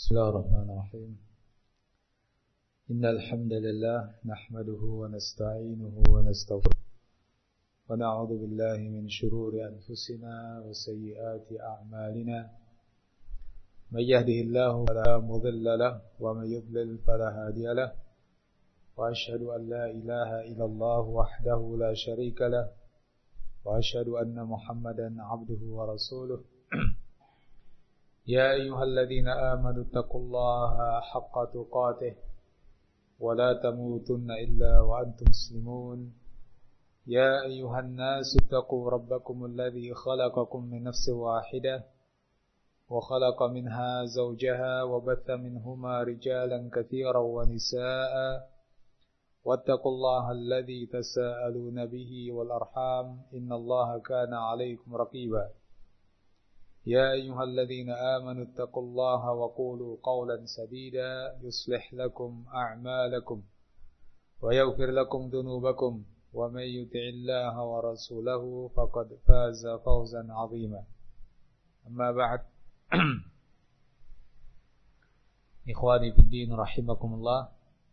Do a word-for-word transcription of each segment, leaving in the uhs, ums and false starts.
بسم الله الرحمن الرحيم إن الحمد لله نحمده ونستعينه ونستغفره ونعوذ بالله من شرور أنفسنا وسيئات أعمالنا من يهده الله فلا مضل له ومن يضلل فلا هادي له وأشهد أن لا إله إلا الله وحده لا شريك له وأشهد أن محمدا عبده ورسوله يا أيها الذين آمنوا اتقوا الله حق تقاته ولا تموتن إلا وأنتم مسلمون يا أيها الناس اتقوا ربكم الذي خلقكم من نفس واحدة وخلق منها زوجها وبث منهما رجالا كثيرا ونساء واتقوا الله الذي تساءلون به والأرحام إن الله كان عليكم رقيبا يا أيها الذين آمنوا اتقوا الله وقولوا قولا سديدا يصلح لكم أعمالكم ويغفر لكم ذنوبكم ومن يطع الله ورسوله فقد فاز فوزا عظيما أما بعد إخواني في الدين رحمكم الله.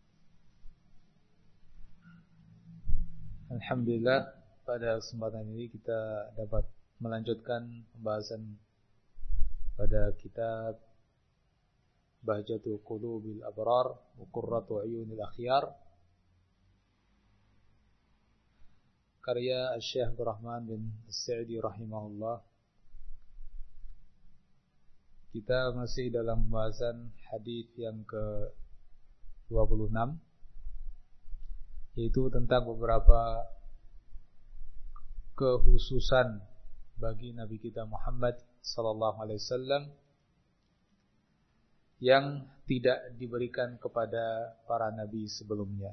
Alhamdulillah, pada kesempatan ini kita dapat melanjutkan pembahasan pada kitab Bahjatul Qulubil Abrar wa Qurratu Uyunil Akhyar karya Syekh Abdurrahman bin As-Sa'di rahimahullah. Kita masih dalam pembahasan hadis yang ke dua puluh enam, yaitu tentang beberapa kekhususan bagi Nabi kita Muhammad sallallahu alaihi wasallam yang tidak diberikan kepada para nabi sebelumnya.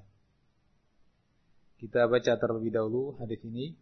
Kita baca terlebih dahulu hadis ini.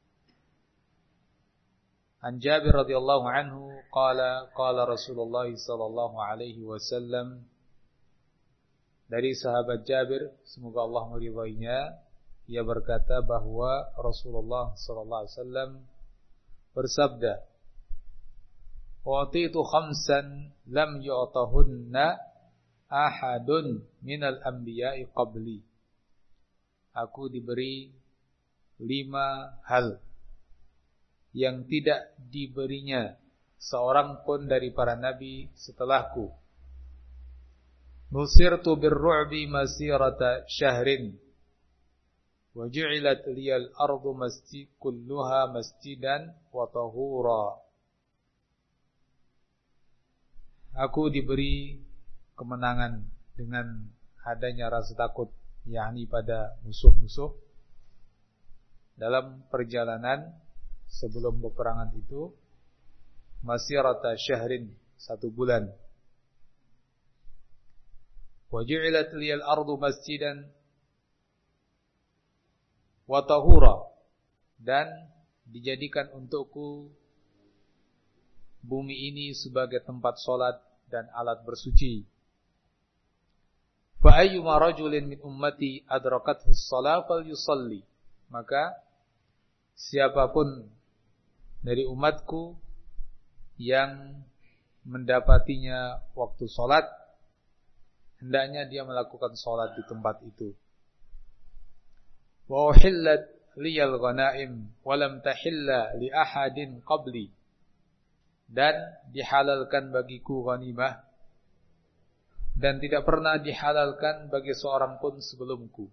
An Jabir radhiyallahu anhu qala qala Rasulullah sallallahu alaihi wasallam, dari sahabat Jabir, semoga Allah meridainya, ia berkata bahwa Rasulullah sallallahu alaihi wasallam bersabda, "Watitu khamsan lam yu'tahunna ahadun minal anbiya'i qabli." Aku diberi lima hal yang tidak diberinya seorang pun dari para nabi setelahku. Nusirtu birru'bi masirata syahrin wa ju'ilat liyal ardu masjid kulluha masjidan wa tahura. Aku diberi kemenangan dengan adanya rasa takut, yakni pada musuh-musuh dalam perjalanan sebelum peperangan itu, masirata syahrin, satu bulan. Wa ju'ilat liyal ardu masjidan wa tahura, dan dijadikan untukku bumi ini sebagai tempat solat dan alat bersuci. Fa ayyuma rajulin min ummati adrakathu as-shalah falyusalli, maka siapapun dari umatku yang mendapatinya waktu solat, hendaknya dia melakukan solat di tempat itu. Wa uhillat liyal ghanaim wa lam tahilla li ahadin qabli, dan dihalalkan bagiku ghanimah dan tidak pernah dihalalkan bagi seorang pun sebelumku.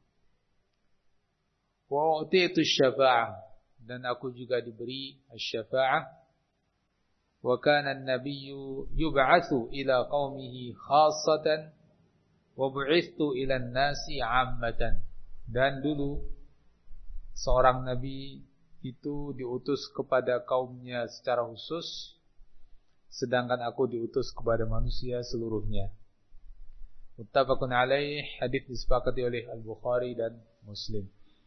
Wa utitu syafa'ah, dan aku juga diberi asy-syafa'ah. Wa kana an-nabiyyu yub'atsu ila qaumihi khassatan wa bu'ithtu ila an-nasi 'ammatan, dan dulu seorang nabi itu diutus kepada kaumnya secara khusus, sedangkan aku diutus kepada manusia seluruhnya. Muttafaqun alaih, hadis disepakati oleh Al-Bukhari dan Muslim.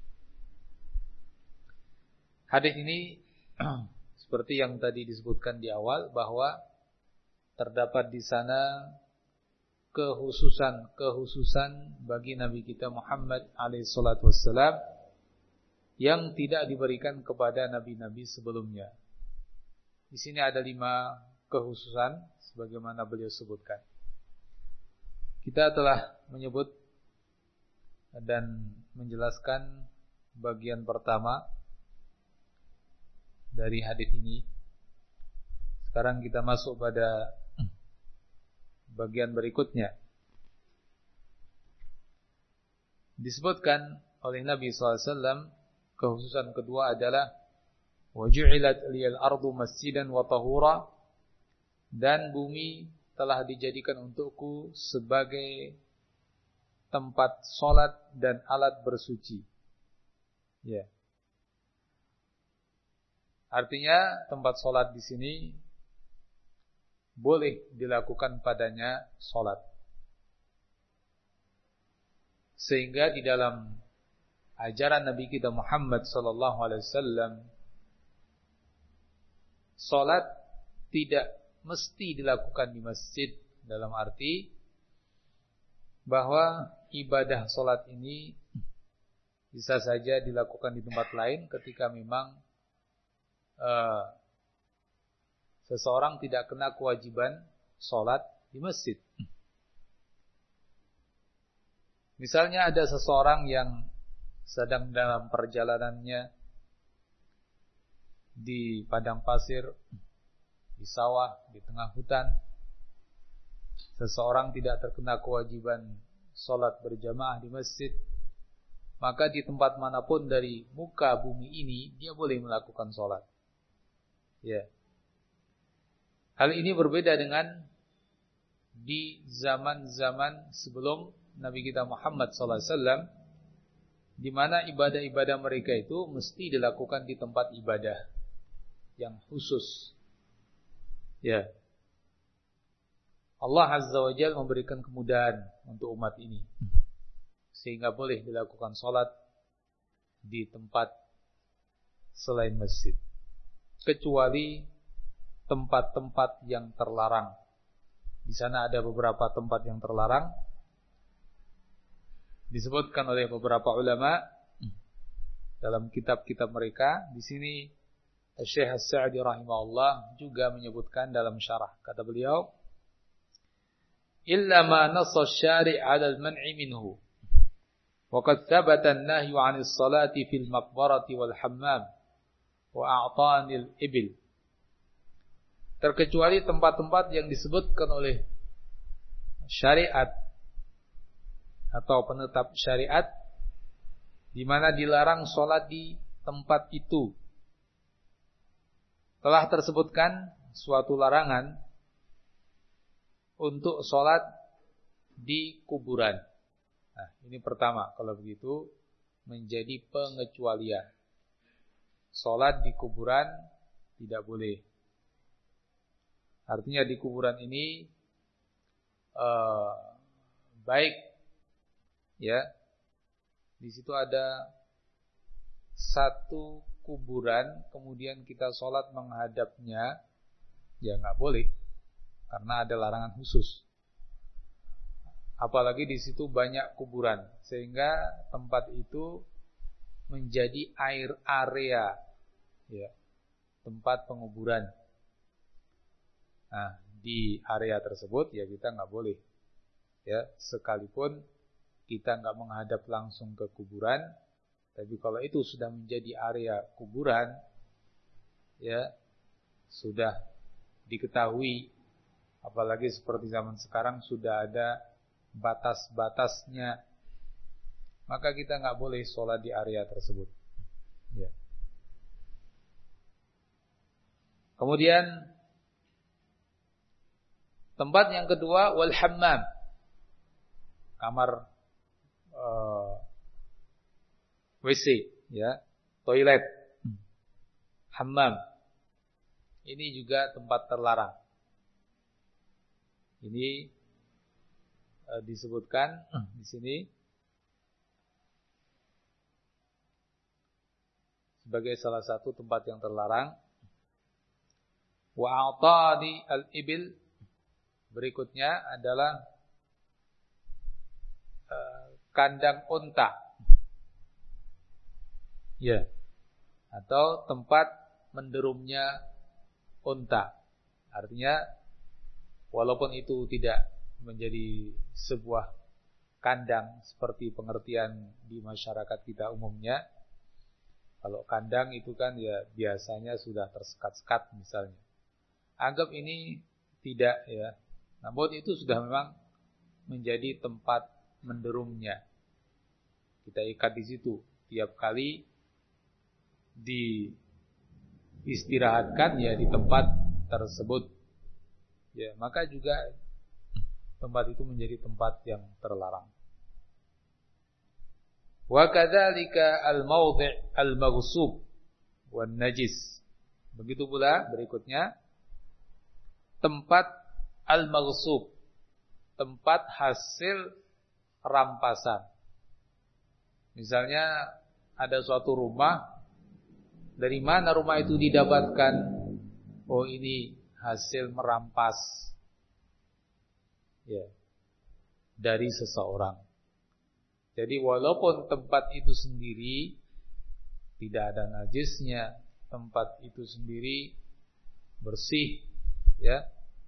Hadis ini seperti yang tadi disebutkan di awal, bahwa terdapat di sana kekhususan-kekhususan bagi Nabi kita Muhammad alaihi salatu wassalam yang tidak diberikan kepada nabi-nabi sebelumnya. Di sini ada lima kekhususan sebagaimana beliau sebutkan. Kita telah menyebut dan menjelaskan bagian pertama dari hadis ini. Sekarang kita masuk pada bagian berikutnya. Disebutkan oleh Nabi shallallahu alaihi wasallam, kekhususan kedua adalah waju'ilat liyal ardu masjidan wa tahura, dan bumi telah dijadikan untukku sebagai tempat solat dan alat bersuci. Ya. Artinya tempat solat di sini boleh dilakukan padanya solat. Sehingga di dalam ajaran Nabi kita Muhammad sallallahu alaihi wasallam, solat tidak mesti dilakukan di masjid, dalam arti bahwa ibadah solat ini bisa saja dilakukan di tempat lain ketika memang uh, seseorang tidak kena kewajiban solat di masjid. Misalnya ada seseorang yang sedang dalam perjalanannya di padang pasir, di sawah, di tengah hutan. Seseorang tidak terkena kewajiban solat berjamaah di masjid, maka di tempat manapun dari muka bumi ini dia boleh melakukan solat. Ya. Hal ini berbeda dengan di zaman-zaman sebelum Nabi kita Muhammad sallallahu alaihi wasallam, di mana ibadah-ibadah mereka itu mesti dilakukan di tempat ibadah yang khusus. Ya. Allah Azza wa Jalla memberikan kemudahan untuk umat ini, sehingga boleh dilakukan solat di tempat selain masjid, kecuali tempat-tempat yang terlarang. Di sana ada beberapa tempat yang terlarang, disebutkan oleh beberapa ulama dalam kitab-kitab mereka. Di sini Syekh As-Sa'di rahimahullah juga menyebutkan dalam syarah, kata beliau, illa ma nassa asy-syari' 'ala al-man'i minhu wa qad thabata an-nahyu 'ani as-salati fil maqbarati wal hammam wa a'tanil ibil, terkecuali tempat-tempat yang disebutkan oleh syariat atau penetap syariat, di mana dilarang sholat di tempat itu. Telah tersebutkan suatu larangan untuk sholat di kuburan. Nah, ini pertama, kalau begitu menjadi pengecualian. Sholat di kuburan tidak boleh. Artinya di kuburan ini uh, baik, ya, di situ ada satu kuburan, kemudian kita sholat menghadapnya, ya nggak boleh, karena ada larangan khusus. Apalagi di situ banyak kuburan, sehingga tempat itu menjadi air area, ya, tempat penguburan. Nah, di area tersebut ya kita nggak boleh, ya, sekalipun kita nggak menghadap langsung ke kuburan, tapi kalau itu sudah menjadi area kuburan, ya, sudah diketahui, apalagi seperti zaman sekarang sudah ada batas-batasnya, maka kita nggak boleh sholat di area tersebut. Ya. Kemudian tempat yang kedua, wal hammam, kamar uh, W C, ya, toilet, hammam. Ini juga tempat terlarang. Ini uh, disebutkan di sini sebagai salah satu tempat yang terlarang. Wa a'tadi al-ibil, berikutnya adalah uh, kandang unta, ya, atau tempat menderumnya unta. Artinya walaupun itu tidak menjadi sebuah kandang seperti pengertian di masyarakat kita umumnya. Kalau kandang itu kan ya biasanya sudah tersekat-sekat misalnya. Anggap ini tidak ya. Namun itu sudah memang menjadi tempat menderumnya. Kita ikat di situ. Tiap kali diistirahatkan ya di tempat tersebut. Ya, maka juga tempat itu menjadi tempat yang terlarang. Wa kadzalika al-mawdhi' al-maghsub wan najis. Begitu pula berikutnya tempat al-maghsub, tempat hasil rampasan. Misalnya ada suatu rumah, dari mana rumah itu didapatkan? Oh, ini hasil merampas. Ya. Dari seseorang. Jadi walaupun tempat itu sendiri tidak ada najisnya, tempat itu sendiri bersih, ya.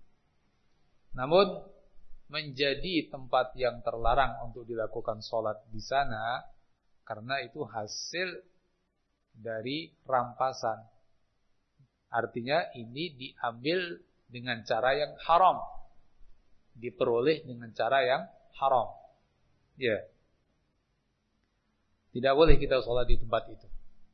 Namun menjadi tempat yang terlarang untuk dilakukan sholat di sana karena itu hasil dari rampasan. Artinya ini diambil dengan cara yang haram, diperoleh dengan cara yang haram, ya. Tidak boleh kita sholat di tempat itu.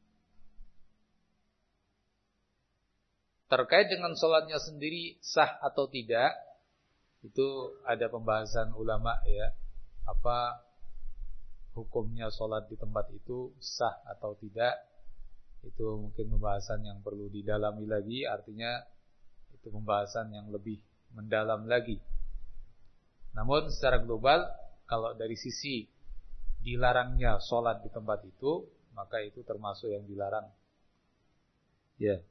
Terkait dengan sholatnya sendiri sah atau tidak, itu ada pembahasan ulama ya. Apa hukumnya sholat di tempat itu sah atau tidak? Itu mungkin pembahasan yang perlu didalami lagi. Artinya itu pembahasan yang lebih mendalam lagi. Namun secara global, kalau dari sisi dilarangnya sholat di tempat itu, maka itu termasuk yang dilarang. Ya.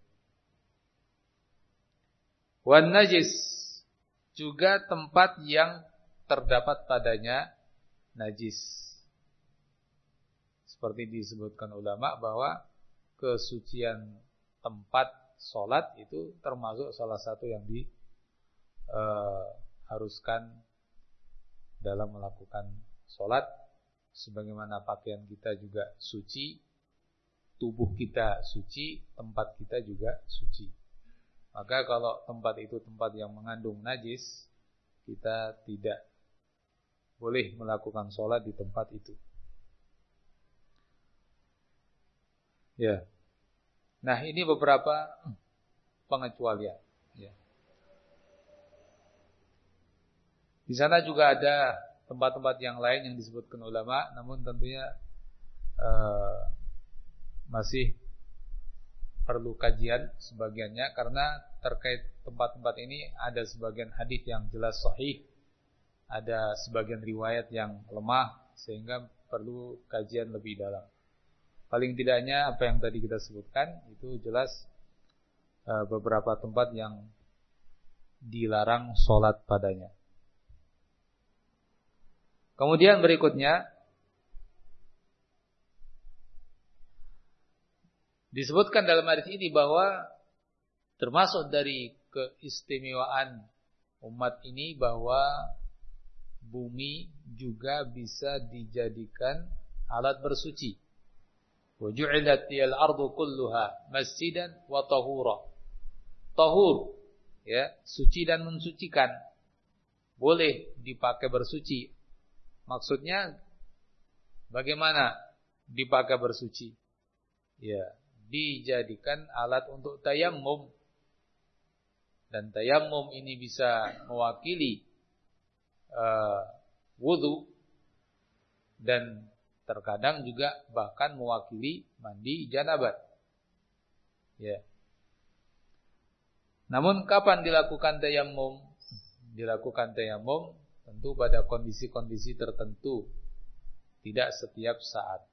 Wan najis, juga tempat yang terdapat padanya najis. Seperti disebutkan ulama bahwa kesucian tempat sholat itu termasuk salah satu yang diharuskan dalam melakukan sholat. Sebagaimana pakaian kita juga suci, tubuh kita suci, tempat kita juga suci. Maka kalau tempat itu tempat yang mengandung najis, kita tidak boleh melakukan sholat di tempat itu. Ya. Nah, ini beberapa pengecualian. Ya. Di sana juga ada tempat-tempat yang lain yang disebutkan ulama, namun tentunya uh, masih perlu kajian sebagiannya, karena terkait tempat-tempat ini ada sebagian hadis yang jelas sahih, ada sebagian riwayat yang lemah, sehingga perlu kajian lebih dalam. Paling tidaknya apa yang tadi kita sebutkan itu jelas uh, beberapa tempat yang dilarang sholat padanya. Kemudian berikutnya disebutkan dalam hadis ini bahwa termasuk dari keistimewaan umat ini bahwa bumi juga bisa dijadikan alat bersuci. Wa ju'ilat liyal ardu kulluha masjidan wa tahura. Tahur, ya, suci dan mensucikan. Boleh dipakai bersuci. Maksudnya bagaimana dipakai bersuci? Ya, dijadikan alat untuk tayammum. Dan tayammum ini bisa mewakili uh, wudu, dan terkadang juga bahkan mewakili mandi janabat. Ya. Namun kapan dilakukan tayammum? Dilakukan tayammum tentu pada kondisi-kondisi tertentu, tidak setiap saat.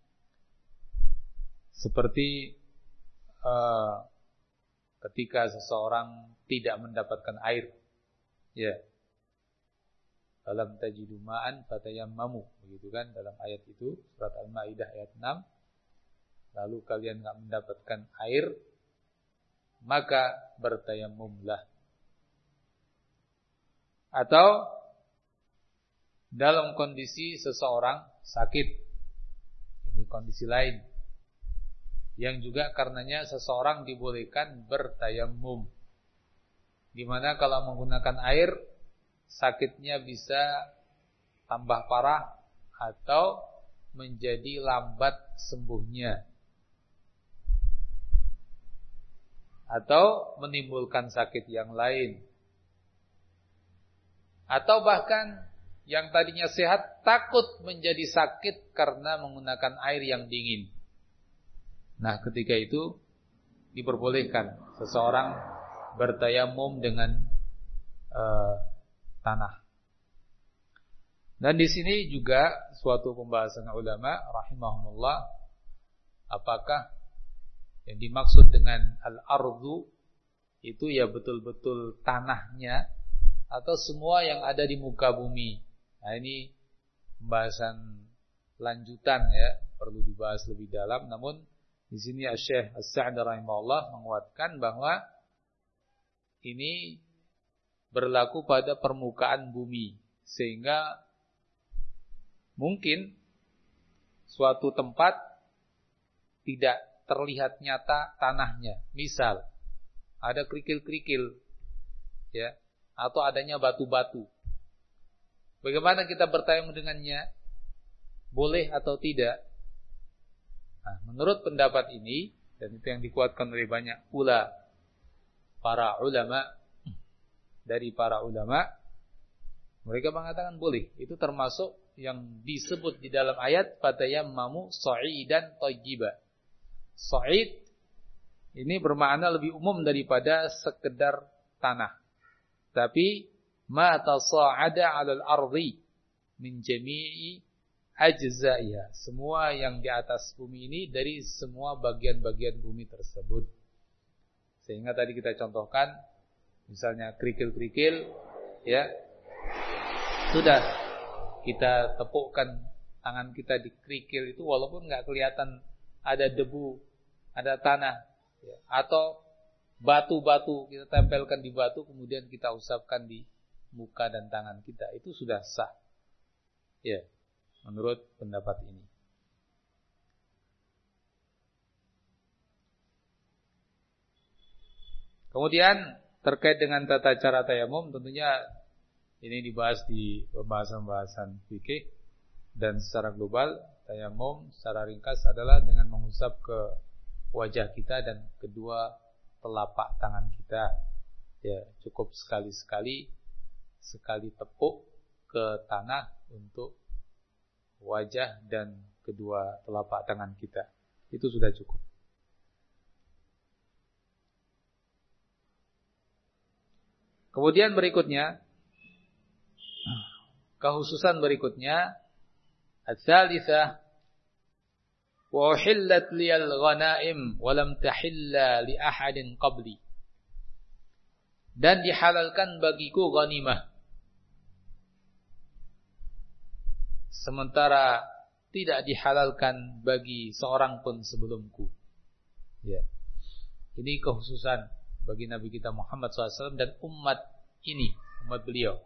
Seperti uh, ketika seseorang tidak mendapatkan air, ya, alam tajidu ma'an fatayammamu, begitu kan dalam ayat itu, surat Al-Maidah ayat enam. Lalu kalian enggak mendapatkan air, maka bertayammumlah. Atau dalam kondisi seseorang sakit. Ini kondisi lain. Yang juga karenanya seseorang dibolehkan bertayamum. Di mana kalau menggunakan air, sakitnya bisa tambah parah atau menjadi lambat sembuhnya. Atau menimbulkan sakit yang lain. Atau bahkan yang tadinya sehat takut menjadi sakit karena menggunakan air yang dingin. Nah, ketika itu diperbolehkan seseorang bertayamum dengan uh, tanah. Dan di sini juga suatu pembahasan ulama rahimahumullah, apakah yang dimaksud dengan al-ardu itu ya betul-betul tanahnya atau semua yang ada di muka bumi. Nah, ini pembahasan lanjutan ya, perlu dibahas lebih dalam. Namun di sini Syekh As-Sa'di rahimahullah menguatkan bahwa ini berlaku pada permukaan bumi, sehingga mungkin suatu tempat tidak terlihat nyata tanahnya. Misal ada kerikil-kerikil ya, atau adanya batu-batu. Bagaimana kita bertayamum dengannya? Boleh atau tidak? Nah, menurut pendapat ini, dan itu yang dikuatkan oleh banyak pula para ulama, dari para ulama, mereka mengatakan boleh. Itu termasuk yang disebut di dalam ayat fatayammamu sa'idan thayyiba. Sa'id ini bermakna lebih umum daripada sekedar tanah. Tapi ma tasa'ada 'alal ardi min jami'i ajza'iha. Semua yang di atas bumi ini dari semua bagian-bagian bumi tersebut. Sehingga tadi kita contohkan misalnya kerikil-kerikil ya. Sudah kita tepukkan tangan kita di kerikil itu walaupun enggak kelihatan ada debu, ada tanah ya, atau batu-batu kita tempelkan di batu kemudian kita usapkan di muka dan tangan kita, itu sudah sah ya, menurut pendapat ini. Kemudian terkait dengan tata cara tayamum, tentunya ini dibahas di pembahasan-pembahasan fikih, dan secara global tayamum secara ringkas adalah dengan mengusap ke wajah kita dan kedua telapak tangan kita. Ya, cukup sekali-sekali sekali tepuk ke tanah untuk wajah dan kedua telapak tangan kita. Itu sudah cukup. Kemudian berikutnya, kekhususan berikutnya, ats-tsalitsah wa uhillat liyal ghanaim wa lam tahilla li ahadin qabli. Dan dihalalkan bagiku ghanimah, sementara tidak dihalalkan bagi seorang pun sebelumku. Ya. Ini kekhususan bagi Nabi kita Muhammad shallallahu alaihi wasallam dan umat ini, umat beliau.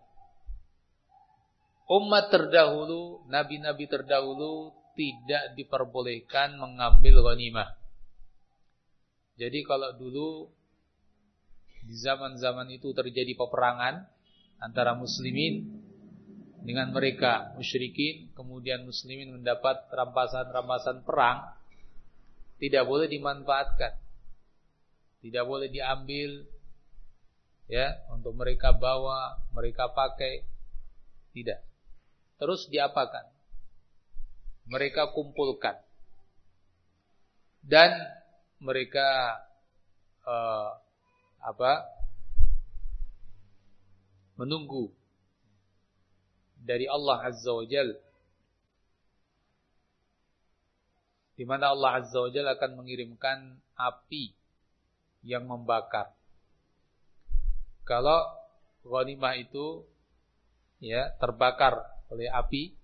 Umat terdahulu, nabi-nabi terdahulu tidak diperbolehkan mengambil ghanimah. Jadi kalau dulu di zaman-zaman itu terjadi peperangan antara muslimin dengan mereka musyrikin, kemudian muslimin mendapat rampasan-rampasan perang, tidak boleh dimanfaatkan, tidak boleh diambil ya untuk mereka bawa, mereka pakai, tidak. Terus diapakan? Mereka kumpulkan dan mereka uh, apa? menunggu dari Allah Azza wa Jalla, di mana Allah Azza wa Jalla akan mengirimkan api yang membakar. Kalau ghanimah itu ya terbakar oleh api,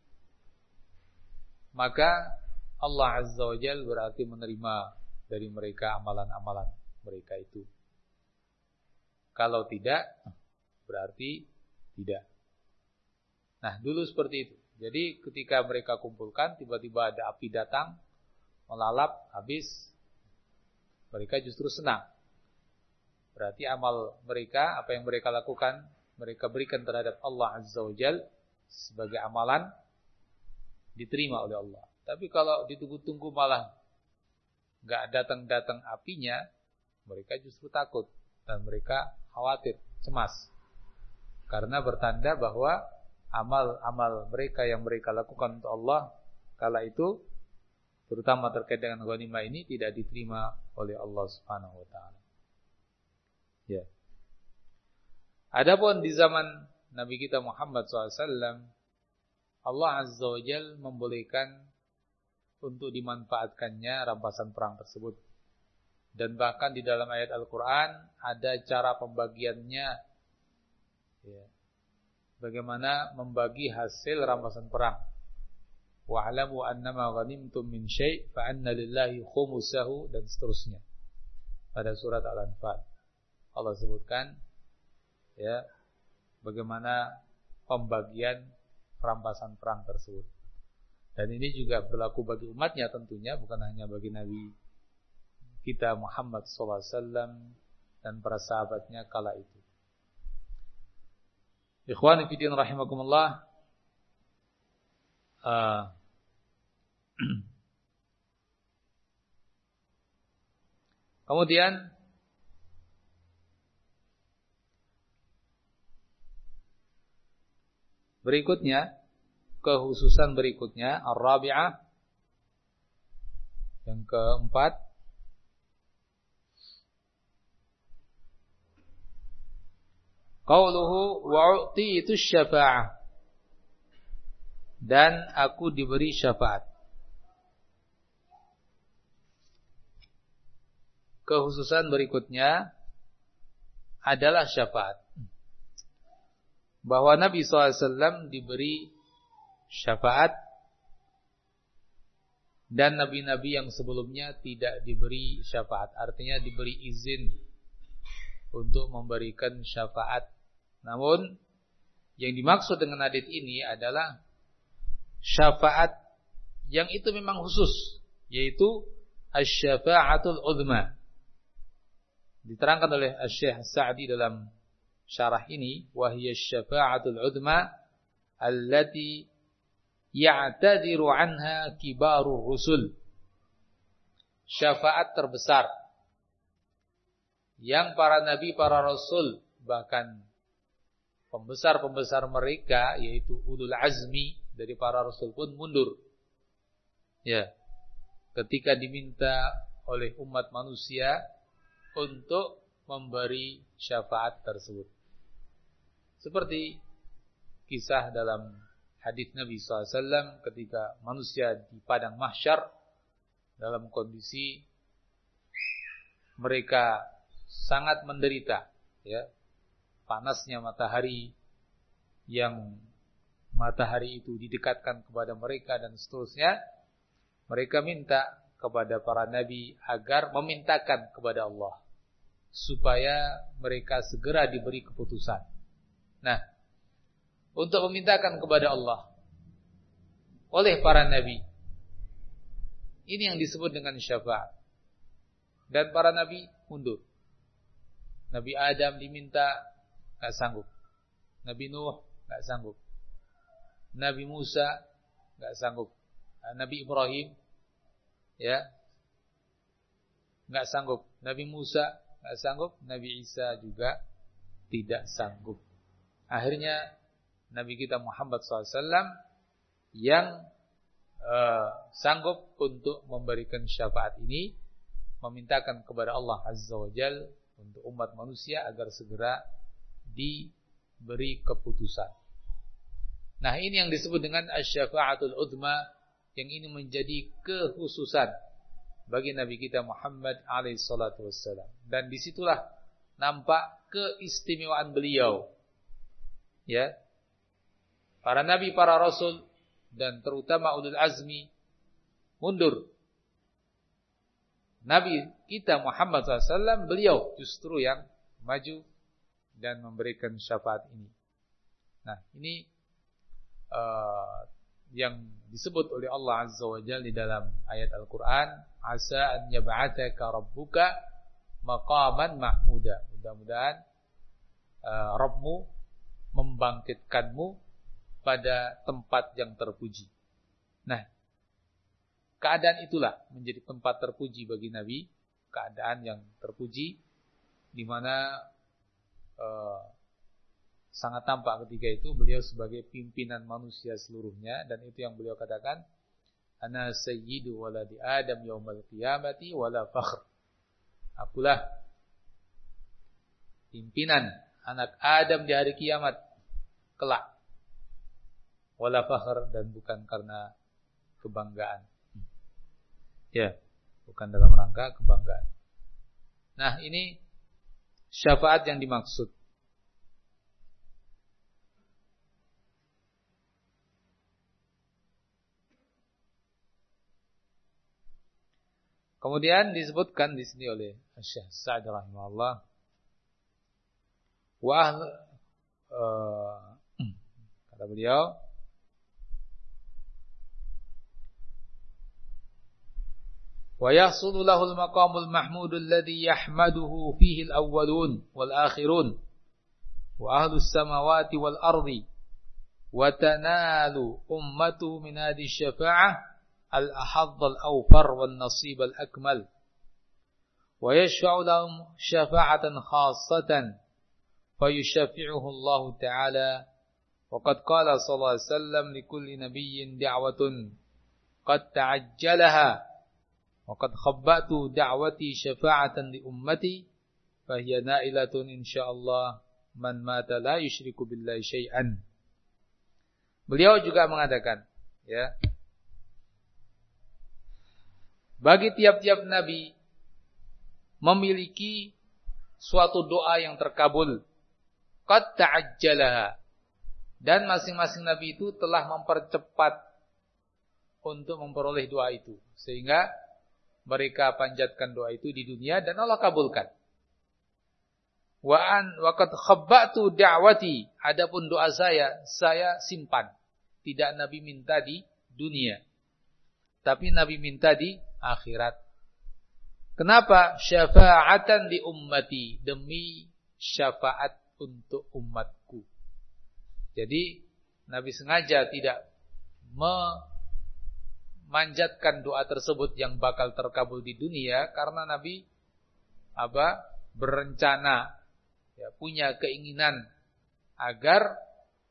maka Allah Azza wa Jalla berarti menerima dari mereka amalan-amalan mereka itu. Kalau tidak, berarti tidak. Nah, dulu seperti itu. Jadi ketika mereka kumpulkan, tiba-tiba ada api datang, melalap, habis, mereka justru senang. Berarti amal mereka, apa yang mereka lakukan, mereka berikan terhadap Allah Azza wa Jal sebagai amalan, diterima oleh Allah. Tapi kalau ditunggu-tunggu malah gak datang-datang apinya, mereka justru takut dan mereka khawatir, cemas. Karena bertanda bahwa amal-amal mereka yang mereka lakukan untuk Allah kala itu, terutama terkait dengan ghanimah ini, tidak diterima oleh Allah Subhanahu wa taala. Ya. Adapun di zaman Nabi kita Muhammad shallallahu alaihi wasallam, Allah Azza wa Jalla membolehkan untuk dimanfaatkannya rampasan perang tersebut. Dan bahkan di dalam ayat Al-Quran ada cara pembagiannya. Ya. Bagaimana membagi hasil rampasan perang. Wa'lamu annama ghanimtum min syai' fa anna lillahi khumusahu, dan seterusnya. Pada surat Al-Anfal Allah sebutkan ya bagaimana pembagian rampasan perang tersebut. Dan ini juga berlaku bagi umatnya tentunya, bukan hanya bagi Nabi kita Muhammad shallallahu alaihi wasallam dan para sahabatnya kala itu. Ikhwani fillah rahimakumullah. Uh, Kemudian berikutnya, kekhususan berikutnya, ar-rabi'ah, yang keempat, qauluhu wa'u'titu syafa'ah, dan aku diberi syafaat. Kekhususan berikutnya adalah syafaat. Bahwa Nabi shallallahu alaihi wasallam diberi syafaat dan nabi-nabi yang sebelumnya tidak diberi syafaat. Artinya diberi izin untuk memberikan syafaat. Namun yang dimaksud dengan hadits ini adalah syafaat yang itu memang khusus, yaitu asy-syafa'atul uzma. Diterangkan oleh Asy-Syaikh Sa'di dalam syarah ini, wa hiya asy-syafa'atul uzma allati ya'tadiru anha kibarur rusul. Syafaat terbesar yang para nabi, para rasul, bahkan pembesar-pembesar mereka, yaitu ulul azmi dari para rasul pun mundur. Ya. Ketika diminta oleh umat manusia untuk memberi syafaat tersebut. Seperti kisah dalam hadis Nabi shallallahu alaihi wasallam ketika manusia di padang mahsyar dalam kondisi mereka sangat menderita, ya, panasnya matahari, yang matahari itu didekatkan kepada mereka dan seterusnya. Mereka minta kepada para nabi agar memintakan kepada Allah supaya mereka segera diberi keputusan. Nah, untuk memintakan kepada Allah oleh para nabi, ini yang disebut dengan syafaat. Dan para nabi mundur. Nabi Adam diminta, gak sanggup. Nabi Nuh gak sanggup. Nabi Musa gak sanggup. Nabi Ibrahim ya gak sanggup. Nabi Musa gak sanggup. Nabi Isa juga tidak sanggup. Akhirnya Nabi kita Muhammad shallallahu alaihi wasallam yang uh, sanggup untuk memberikan syafaat ini, memintakan kepada Allah Azza wa Jalla untuk umat manusia agar segera diberi keputusan. Nah, ini yang disebut dengan asy-syafa'atul uzma, yang ini menjadi kekhususan bagi Nabi kita Muhammad alaihi salatu wassalam. Dan disitulah nampak keistimewaan beliau. Ya. Para nabi, para rasul, dan terutama ulul azmi mundur. Nabi kita Muhammad shallallahu alaihi wasallam, beliau justru yang maju dan memberikan syafaat ini. Nah, ini uh, yang disebut oleh Allah Azza wa Jalla di dalam ayat Al-Qur'an, asa an yab'atsaka rabbuka maqaman mahmuda. Mudah-mudahan uh, Rabbmu membangkitkanmu pada tempat yang terpuji. Nah, keadaan itulah menjadi tempat terpuji bagi Nabi, keadaan yang terpuji di mana uh, sangat tampak ketika itu beliau sebagai pimpinan manusia seluruhnya, dan itu yang beliau katakan, ana sayyidu waladi adam yaumal qiyamati wala fakhr. Akulah pimpinan anak Adam di hari kiamat kelak. Wala fakhr, dan bukan karena kebanggaan. Ya, bukan dalam rangka kebanggaan. Nah, ini syafaat yang dimaksud. Kemudian disebutkan di sini oleh Syekh Sa'd rahimahullah, wa uh, kata beliau, wa yahsulu lahul maqamul mahmudul ladzi yahmaduhu fihi al-awwalun wal akhirun wa ahlus samawati wal ardi wa tanalu ummatuhu min hadhihi syafa'ah al-ahadz al-awfar wan nasib al-akmal wa yashfa'u lahum syafa'atan khassatan fayushaffi'uhu Allah ta'ala wa qad qala sallallahu alaihi wasallam likulli nabiyyin da'watun qad ta'ajjalaha wa qad khabbatu da'wati syafa'atan li ummati fa hiya na'ilatun insyaallah man mata la yusyriku billahi syai'an. Beliau juga mengatakan, ya, bagi tiap-tiap nabi memiliki suatu doa yang terkabul, qad ta'ajjalaha, dan masing-masing nabi itu telah mempercepat untuk memperoleh doa itu, sehingga mereka panjatkan doa itu di dunia dan Allah kabulkan. Wa an wa qad khabbatu da'wati, adapun doa saya saya simpan. Tidak nabi minta di dunia, tapi nabi minta di akhirat. Kenapa? Syafa'atan di ummati, demi syafaat untuk umatku. Jadi Nabi sengaja tidak memanjatkan doa tersebut yang bakal terkabul di dunia, karena Nabi apa? berencana, ya, punya keinginan agar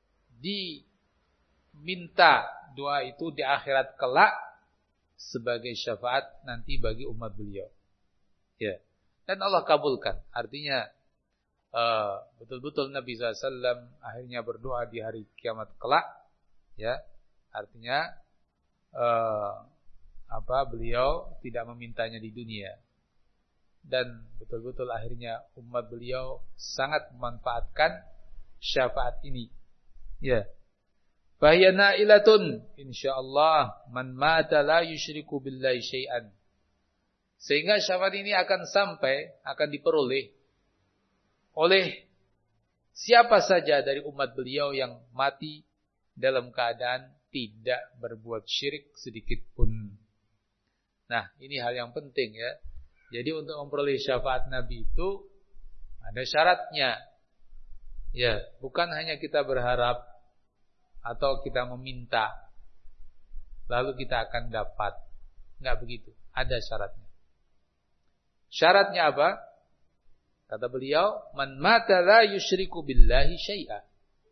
diminta doa itu di akhirat kelak sebagai syafaat nanti bagi umat beliau. Ya. Dan Allah kabulkan. Artinya uh, betul-betul Nabi sallallahu alaihi wasallam akhirnya berdoa di hari kiamat kelak. Ya. Artinya uh, apa? beliau tidak memintanya di dunia. Dan betul-betul akhirnya umat beliau sangat memanfaatkan syafaat ini. Ya. Fahyana ilatun insyaallah man mata la yusyriku billahi syai'an. Sehingga syafaat ini akan sampai, akan diperoleh oleh siapa saja dari umat beliau yang mati dalam keadaan tidak berbuat syirik sedikit pun. Nah, ini hal yang penting, ya. Jadi untuk memperoleh syafaat Nabi itu ada syaratnya. Ya, bukan hanya kita berharap atau kita meminta lalu kita akan dapat. Enggak begitu. Ada syaratnya. Syaratnya apa? Kata beliau, man mata la yusyriku billahi syai'a.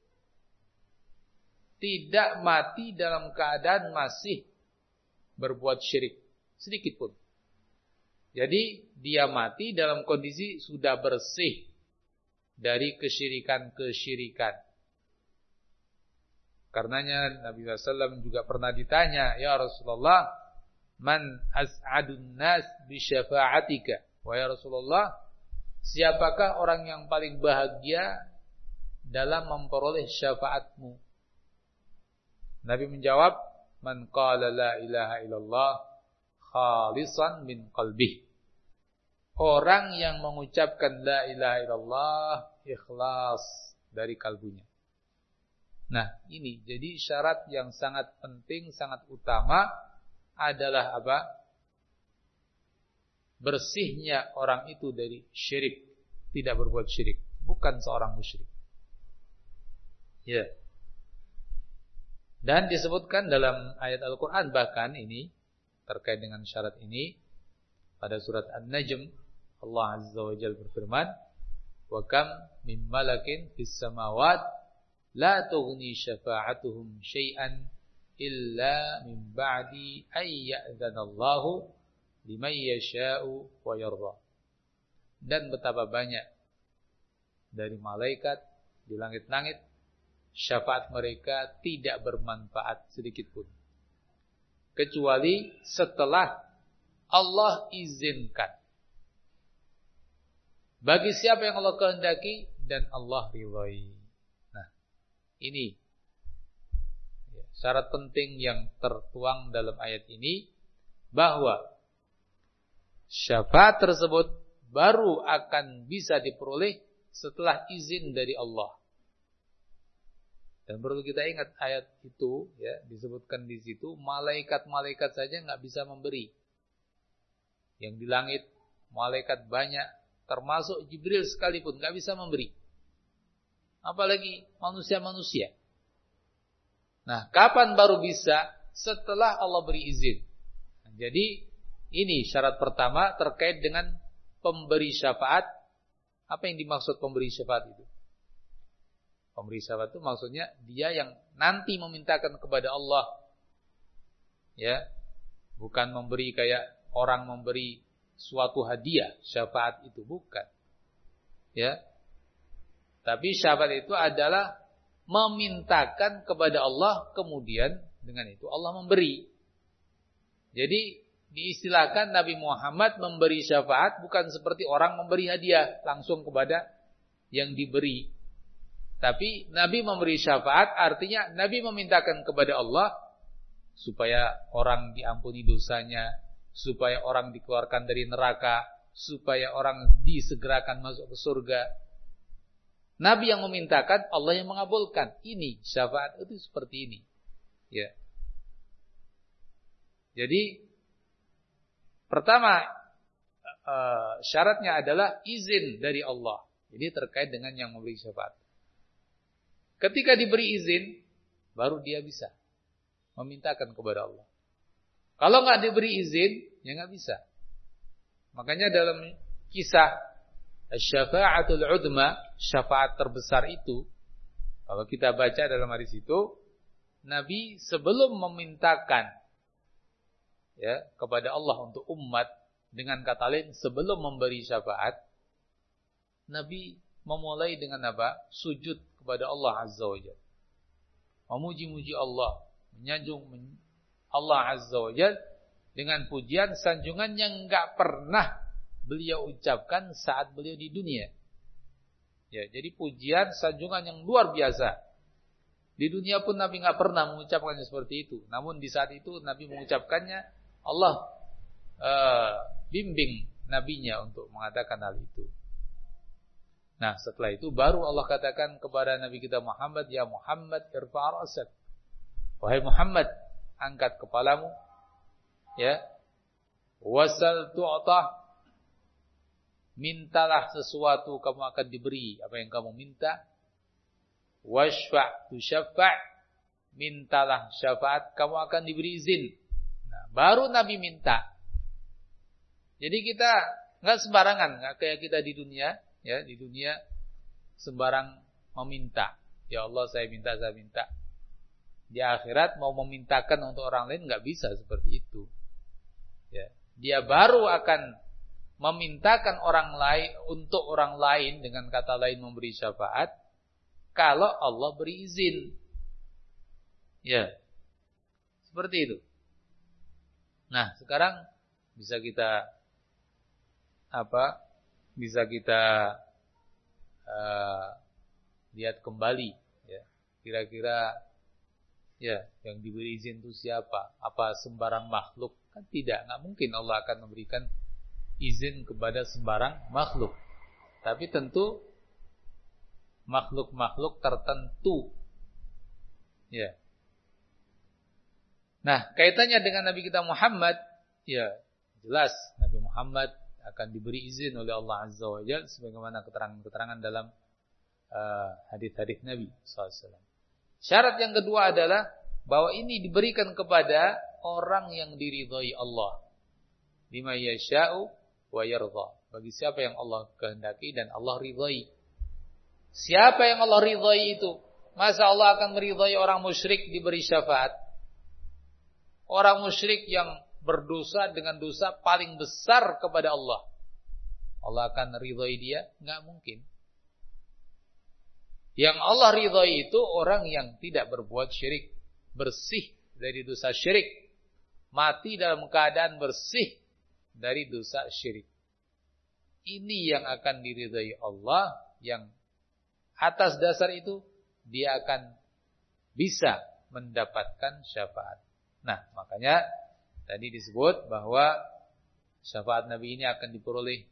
Tidak mati dalam keadaan masih berbuat syirik sedikit pun. Jadi dia mati dalam kondisi sudah bersih dari kesyirikan-kesyirikan. Karenanya Nabi sallallahu alaihi wasallam juga pernah ditanya, ya Rasulullah, man as'adun nas bi syafa'atika? Wahai Rasulullah, siapakah orang yang paling bahagia dalam memperoleh syafaatmu? Nabi menjawab, man qala la ilaha illallah khalisan min qalbih. Orang yang mengucapkan la ilaha illallah ikhlas dari kalbunya. Nah, ini jadi syarat yang sangat penting, sangat utama adalah apa? Bersihnya orang itu dari syirik, tidak berbuat syirik, bukan seorang musyrik. Ya. Dan disebutkan dalam ayat Al-Quran bahkan ini terkait dengan syarat ini pada surat An-Najm, Allah Azza wa Jalla berfirman, "Wa kam min malakin fis samawat la tughni syafa'atuhum syai'an illa min ba'di ay ya'dzanallahu liman yasha'u wa yarda." Dan betapa banyak dari malaikat di langit-langit, syafaat mereka tidak bermanfaat sedikit pun kecuali setelah Allah izinkan. Bagi siapa yang Allah kehendaki dan Allah ridhai. Nah, ini syarat penting yang tertuang dalam ayat ini, bahwa syafaat tersebut baru akan bisa diperoleh setelah izin dari Allah. Dan perlu kita ingat ayat itu, ya, disebutkan di situ malaikat-malaikat saja nggak bisa memberi. Yang di langit malaikat banyak, termasuk Jibril sekalipun nggak bisa memberi. Apalagi manusia-manusia. Nah, kapan baru bisa? Setelah Allah beri izin. Nah, jadi ini syarat pertama terkait dengan pemberi syafaat. Apa yang dimaksud pemberi syafaat itu? Pemberi syafaat itu maksudnya dia yang nanti memintakan kepada Allah. Ya. Bukan memberi kayak orang memberi suatu hadiah, syafaat itu bukan. Ya. Tapi syafaat itu adalah memintakan kepada Allah, kemudian dengan itu Allah memberi. Jadi diistilahkan Nabi Muhammad memberi syafaat bukan seperti orang memberi hadiah langsung kepada yang diberi. Tapi Nabi memberi syafaat artinya Nabi memintakan kepada Allah supaya orang diampuni dosanya, supaya orang dikeluarkan dari neraka, supaya orang disegerakan masuk ke surga. Nabi yang memintakan, Allah yang mengabulkan. Ini syafaat itu seperti ini. Ya. Jadi pertama syaratnya adalah izin dari Allah. Jadi terkait dengan yang memberi syafaat. Ketika diberi izin, baru dia bisa memintakan kepada Allah. Kalau nggak diberi izin, ya nggak bisa. Makanya dalam kisah Syafa'atul Udma, syafaat terbesar itu, kalau kita baca dalam hadis itu, Nabi sebelum memintakan ya kepada Allah untuk umat, dengan kata lain sebelum memberi syafaat, Nabi memulai dengan apa? Sujud kepada Allah Azza wa Jalla. Memuji-muji Allah, menyanjung Allah Azza wa Jalla dengan pujian sanjungan yang enggak pernah beliau ucapkan saat beliau di dunia. Ya, jadi pujian sanjungan yang luar biasa. Di dunia pun Nabi enggak pernah mengucapkannya seperti itu. Namun di saat itu Nabi mengucapkannya, Allah uh, bimbing nabinya untuk mengatakan hal itu. Nah, setelah itu baru Allah katakan kepada Nabi kita Muhammad, ya Muhammad irfa' ra'sak. Wahai Muhammad, angkat kepalamu. Ya. Wasal tu'ta. Mintalah sesuatu, kamu akan diberi apa yang kamu minta. Washfa' tusyaffa'. Mintalah syafaat, kamu akan diberi izin. Nah, baru Nabi minta. Jadi kita enggak sembarangan, enggak kayak kita di dunia. Ya, di dunia sembarang meminta. Ya Allah, saya minta, saya minta. Di akhirat mau memintakan untuk orang lain enggak bisa seperti itu. Ya, dia baru akan memintakan orang lain untuk orang lain, dengan kata lain memberi syafaat, kalau Allah beri izin. Ya. Seperti itu. Nah, sekarang bisa kita apa? Bisa kita uh, lihat kembali, ya. Kira-kira ya yang diberi izin itu siapa? Apa sembarang makhluk? Kan tidak, nggak mungkin Allah akan memberikan izin kepada sembarang makhluk. Tapi tentu makhluk-makhluk tertentu Ya. Nah, kaitannya dengan Nabi kita Muhammad, ya jelas Nabi Muhammad akan diberi izin oleh Allah Azza wa Jalla sebagaimana keterangan-keterangan dalam uh, hadis-hadis Nabi shallallahu alaihi wasallam. Syarat yang kedua adalah bahwa ini diberikan kepada orang yang diridhai Allah. Bima yasha'u wa yardha. Bagi siapa yang Allah kehendaki dan Allah ridhai. Siapa yang Allah ridhai itu? Masa Allah akan meridhai orang musyrik diberi syafaat? Orang musyrik yang berdosa dengan dosa paling besar kepada Allah, Allah akan ridhai dia? Enggak mungkin. Yang Allah ridhai itu orang yang tidak berbuat syirik, bersih dari dosa syirik, mati dalam keadaan bersih dari dosa syirik. Ini yang akan diridhai Allah, yang atas dasar itu dia akan bisa mendapatkan syafaat. Nah, makanya tadi disebut bahwa syafaat Nabi ini akan diperoleh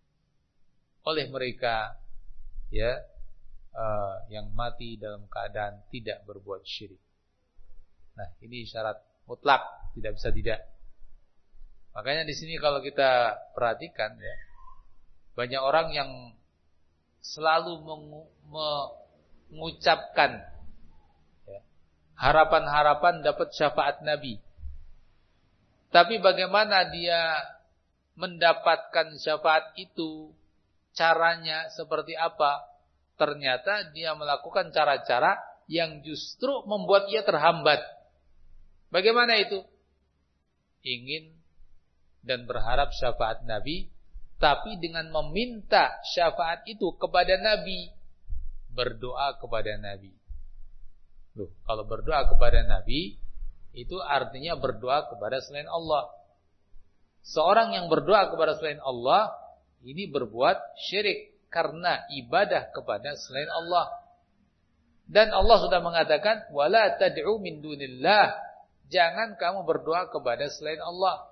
oleh mereka ya uh, yang mati dalam keadaan tidak berbuat syirik. Nah, ini syarat mutlak, tidak bisa tidak. Makanya di sini kalau kita perhatikan ya, banyak orang yang selalu mengu- mengucapkan ya, harapan-harapan dapat syafaat Nabi. Tapi bagaimana dia mendapatkan syafaat itu? Caranya seperti apa? Ternyata dia melakukan cara-cara yang justru membuat ia terhambat. Bagaimana itu? Ingin dan berharap syafaat Nabi, tapi dengan meminta syafaat itu kepada Nabi, berdoa kepada Nabi. Loh, kalau berdoa kepada Nabi, itu artinya berdoa kepada selain Allah. Seorang yang berdoa kepada selain Allah, ini berbuat syirik karena ibadah kepada selain Allah. Dan Allah sudah mengatakan, wala tad'u min dunillah, jangan kamu berdoa kepada selain Allah.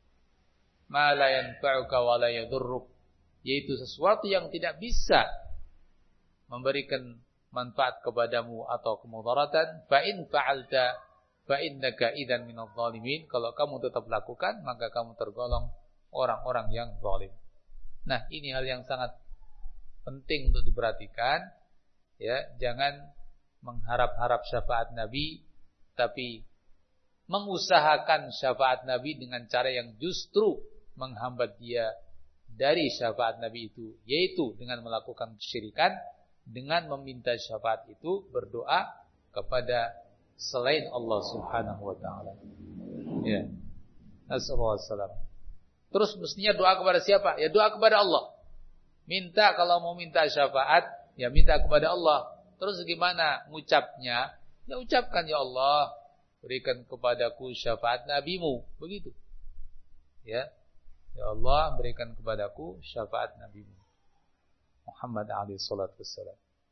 Ma la yanfa'uka wa la yadhurruk, yaitu sesuatu yang tidak bisa memberikan manfaat kepadamu atau kemudaratan. Fa in fa'alta fa innaka idzan minadh dhalimin, kalau kamu tetap lakukan maka kamu tergolong orang-orang yang zalim. Nah, ini hal yang sangat penting untuk diperhatikan ya, jangan mengharap-harap syafaat Nabi tapi mengusahakan syafaat Nabi dengan cara yang justru menghambat dia dari syafaat Nabi itu, yaitu dengan melakukan kesyirikan, dengan meminta syafaat itu berdoa kepada selain Allah Subhanahu wa taala. Ya. Nasallahu alaihi wasallam. Terus mestinya doa kepada siapa? Ya doa kepada Allah. Minta, kalau mau minta syafaat, ya minta kepada Allah. Terus gimana ngucapnya? Ya ucapkan, ya Allah, berikan kepadaku syafaat Nabimu. Begitu. Ya. Ya Allah, berikan kepadaku syafaat Nabimu. Muhammad alaihi salatu wassalam.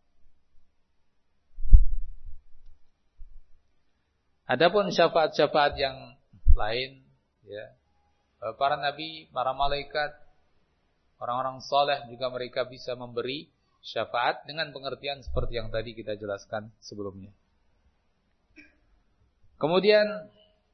Adapun syafaat-syafaat yang lain, ya, para nabi, para malaikat, orang-orang saleh juga mereka bisa memberi syafaat dengan pengertian seperti yang tadi kita jelaskan sebelumnya. Kemudian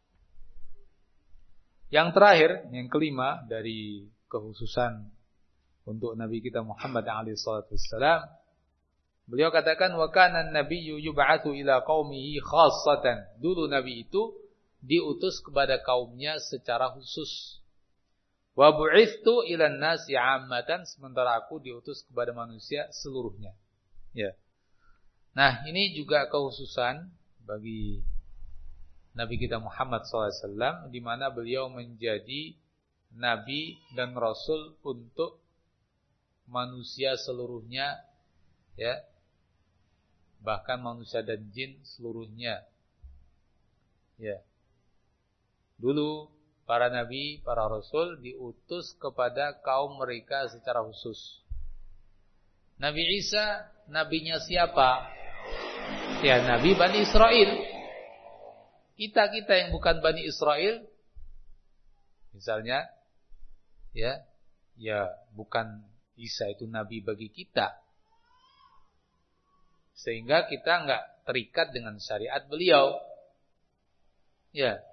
yang terakhir, yang kelima dari kekhususan untuk Nabi kita Muhammad alaihi salatu wassalam, beliau katakan wa kana an-nabiyyu yub'atsu ila qaumihi khassatan. Dulu Nabi itu diutus kepada kaumnya secara khusus. Wa bu'itsu ila an-nasi 'ammatan, sementara aku diutus kepada manusia seluruhnya. Ya. Nah, ini juga kekhususan bagi Nabi kita Muhammad shallallahu alaihi wasallam, di mana beliau menjadi nabi dan rasul untuk manusia seluruhnya, ya, bahkan manusia dan jin seluruhnya. Ya. Dulu para nabi, para rasul diutus kepada kaum mereka secara khusus. Nabi Isa, nabinya siapa? Ya, nabi Bani Israel. Kita-kita yang bukan Bani Israel, misalnya, ya, ya bukan Isa itu nabi bagi kita. Sehingga kita enggak terikat dengan syariat beliau. Ya.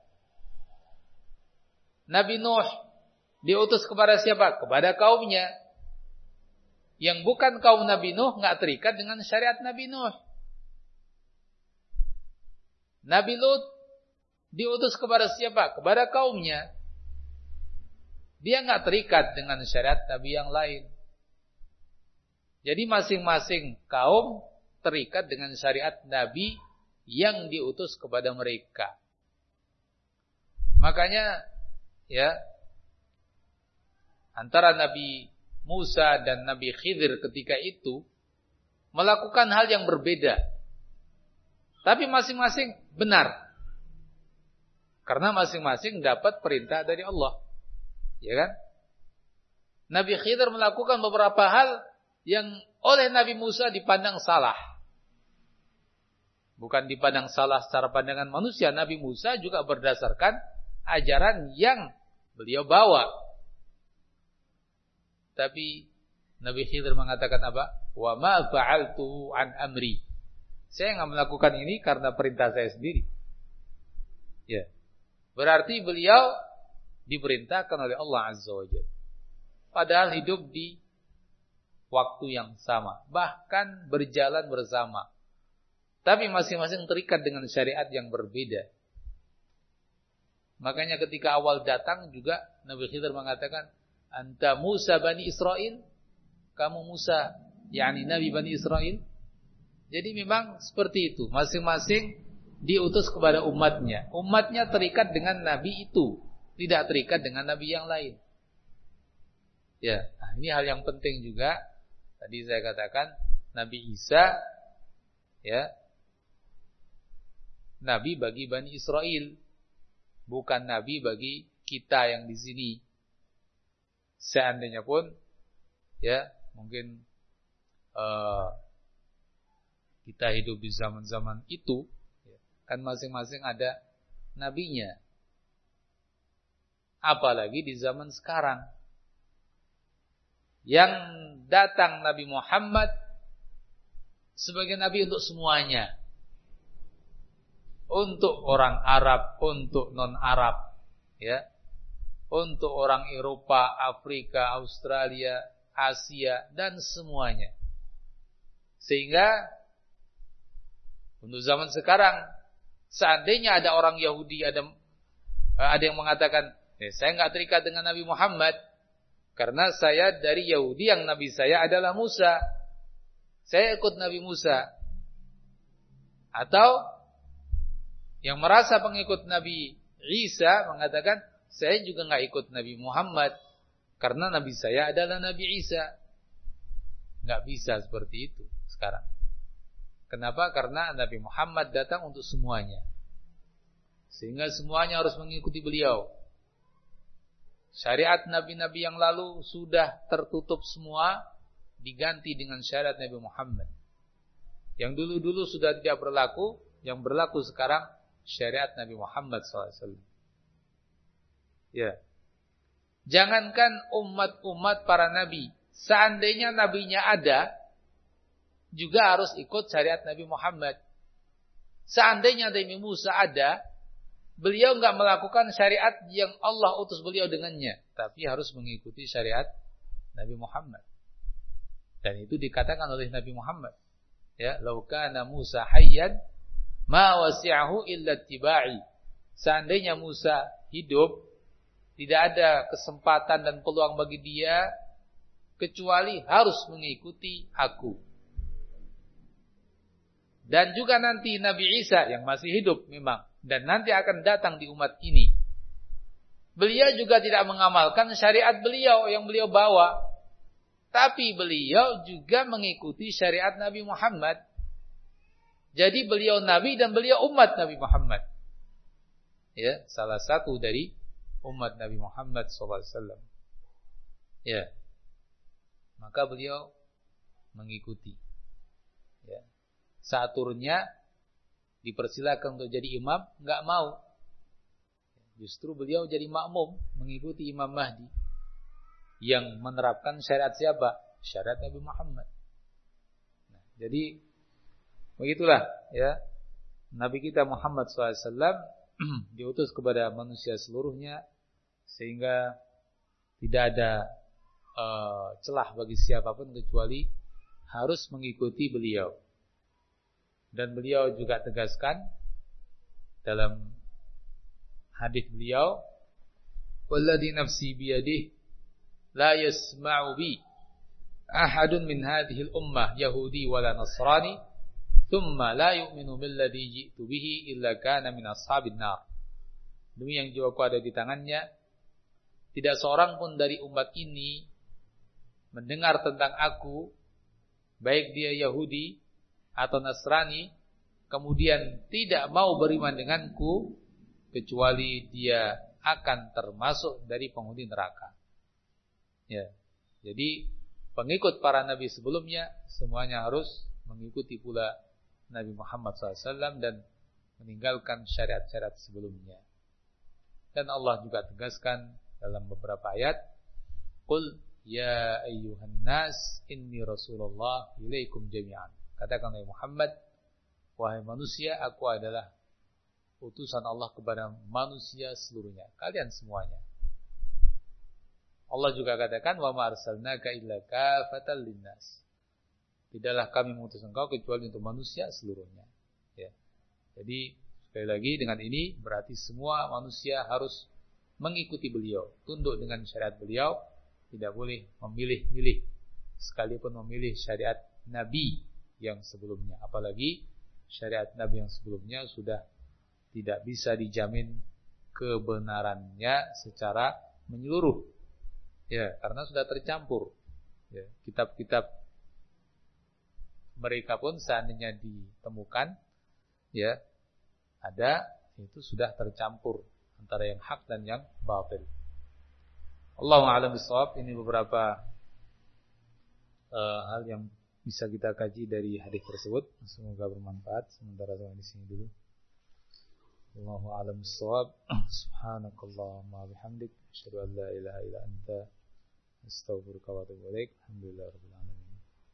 Nabi Nuh diutus kepada siapa? Kepada kaumnya. Yang bukan kaum Nabi Nuh enggak terikat dengan syariat Nabi Nuh. Nabi Lut diutus kepada siapa? Kepada kaumnya. Dia enggak terikat dengan syariat Nabi yang lain. Jadi masing-masing kaum terikat dengan syariat Nabi yang diutus kepada mereka. Makanya ya, antara Nabi Musa dan Nabi Khidir ketika itu melakukan hal yang berbeda. Tapi masing-masing benar. Karena masing-masing dapat perintah dari Allah. Ya kan? Nabi Khidir melakukan beberapa hal yang oleh Nabi Musa dipandang salah. Bukan dipandang salah secara pandangan manusia. Nabi Musa juga berdasarkan ajaran yang beliau bawa. Tapi Nabi Khidir mengatakan apa? Wa ma fa'altu an amri. Saya enggak melakukan ini karena perintah saya sendiri. Ya. Berarti beliau diperintahkan oleh Allah Azza wa Jalla. Padahal hidup di waktu yang sama, bahkan berjalan bersama. Tapi masing-masing terikat dengan syariat yang berbeda. Makanya ketika awal datang juga Nabi Khidir mengatakan, Anta Musa Bani Israel, kamu Musa, yakni Nabi Bani Israel. Jadi memang seperti itu, masing-masing diutus kepada umatnya. Umatnya terikat dengan Nabi itu, tidak terikat dengan Nabi yang lain. Ya, nah ini hal yang penting juga. Tadi saya katakan Nabi Isa, ya, Nabi bagi Bani Israel, bukan Nabi bagi kita yang di sini. Seandainya pun, ya, mungkin uh, kita hidup di zaman-zaman itu, ya, kan masing-masing ada nabinya. Apalagi di zaman sekarang, yang datang Nabi Muhammad sebagai nabi untuk semuanya. Untuk orang Arab, untuk non-Arab, ya. Untuk orang Eropa, Afrika, Australia, Asia dan semuanya. Sehingga untuk zaman sekarang, seandainya ada orang Yahudi, ada ada yang mengatakan, eh, saya enggak terikat dengan Nabi Muhammad karena saya dari Yahudi, yang nabi saya adalah Musa. Saya ikut Nabi Musa. Atau yang merasa pengikut Nabi Isa mengatakan, saya juga enggak ikut Nabi Muhammad karena nabi saya adalah Nabi Isa. Enggak bisa seperti itu sekarang. Kenapa? Karena Nabi Muhammad datang untuk semuanya. Sehingga semuanya harus mengikuti beliau. Syariat nabi-nabi yang lalu sudah tertutup semua, diganti dengan syariat Nabi Muhammad. Yang dulu-dulu sudah tidak berlaku, yang berlaku sekarang syariat Nabi Muhammad shallallahu alaihi wasallam. Ya. Jangankan umat-umat para nabi, seandainya nabinya ada, juga harus ikut syariat Nabi Muhammad. Seandainya Nabi Musa ada, beliau enggak melakukan syariat yang Allah utus beliau dengannya, tapi harus mengikuti syariat Nabi Muhammad. Dan itu dikatakan oleh Nabi Muhammad, ya, "Lau kana Musa hayyan ma wasi'ahu illa ittiba'i." Seandainya Musa hidup, tidak ada kesempatan dan peluang bagi dia kecuali harus mengikuti aku. Dan juga nanti Nabi Isa yang masih hidup memang, dan nanti akan datang di umat ini. Beliau juga tidak mengamalkan syariat beliau yang beliau bawa, tapi beliau juga mengikuti syariat Nabi Muhammad. Jadi beliau nabi dan beliau umat Nabi Muhammad. Ya, salah satu dari umat Nabi Muhammad shallallahu alaihi wasallam. Ya. Maka beliau mengikuti. Ya. Saat turunnya dipersilakan untuk jadi imam, enggak mau. Justru beliau jadi makmum, mengikuti Imam Mahdi yang menerapkan syariat siapa? Syariat Nabi Muhammad. Nah, jadi Begitulah ya, Nabi kita Muhammad shallallahu alaihi wasallam diutus kepada manusia seluruhnya, sehingga tidak ada uh, celah bagi siapapun kecuali harus mengikuti beliau. Dan beliau juga tegaskan dalam hadis beliau, "Walladzi nafsi biyadihi la yasma'u bi ahadun min hadhihi al-ummah yahudi wala nasrani thumma la yu'minu billadzi ji'tu bihi illa kana min ashabin nar." Demi yang jiwaku ada di tangannya, tidak seorang pun dari umat ini mendengar tentang aku, baik dia Yahudi atau Nasrani, kemudian tidak mau beriman denganku, kecuali dia akan termasuk dari penghuni neraka. Ya, jadi pengikut para nabi sebelumnya semuanya harus mengikuti pula Nabi Muhammad shallallahu alaihi wasallam dan meninggalkan syariat-syariat sebelumnya. Dan Allah juga tegaskan dalam beberapa ayat, "Qul ya ayyuhan nas inni rasulullah ilaikum jami'an." Katakan wahai Muhammad, wahai manusia, aku adalah utusan Allah kepada manusia seluruhnya, kalian semuanya. Allah juga katakan, "Wa ma arsalnaka illa kafatan linnas." Tidaklah kami mengutus engkau kecuali untuk manusia seluruhnya. Ya. Jadi sekali lagi dengan ini berarti semua manusia harus mengikuti beliau, tunduk dengan syariat beliau, tidak boleh memilih-milih, sekalipun memilih syariat Nabi yang sebelumnya. Apalagi syariat Nabi yang sebelumnya sudah tidak bisa dijamin kebenarannya secara menyeluruh. Ya, karena sudah tercampur. Ya, kitab-kitab mereka pun seandainya ditemukan, ya, ada, itu sudah tercampur antara yang hak dan yang batil. Allahu a'lam bishawab. Ini beberapa uh, hal yang bisa kita kaji dari hadis tersebut. Semoga bermanfaat. Sementara sampai di sini dulu. Allahu a'lam bishawab. Subhanakallahumma bihamdik, asyhadu an la ilaha illa anta, astaghfiruka wa atubu ilaik. Alhamdulillahirabbil alamin.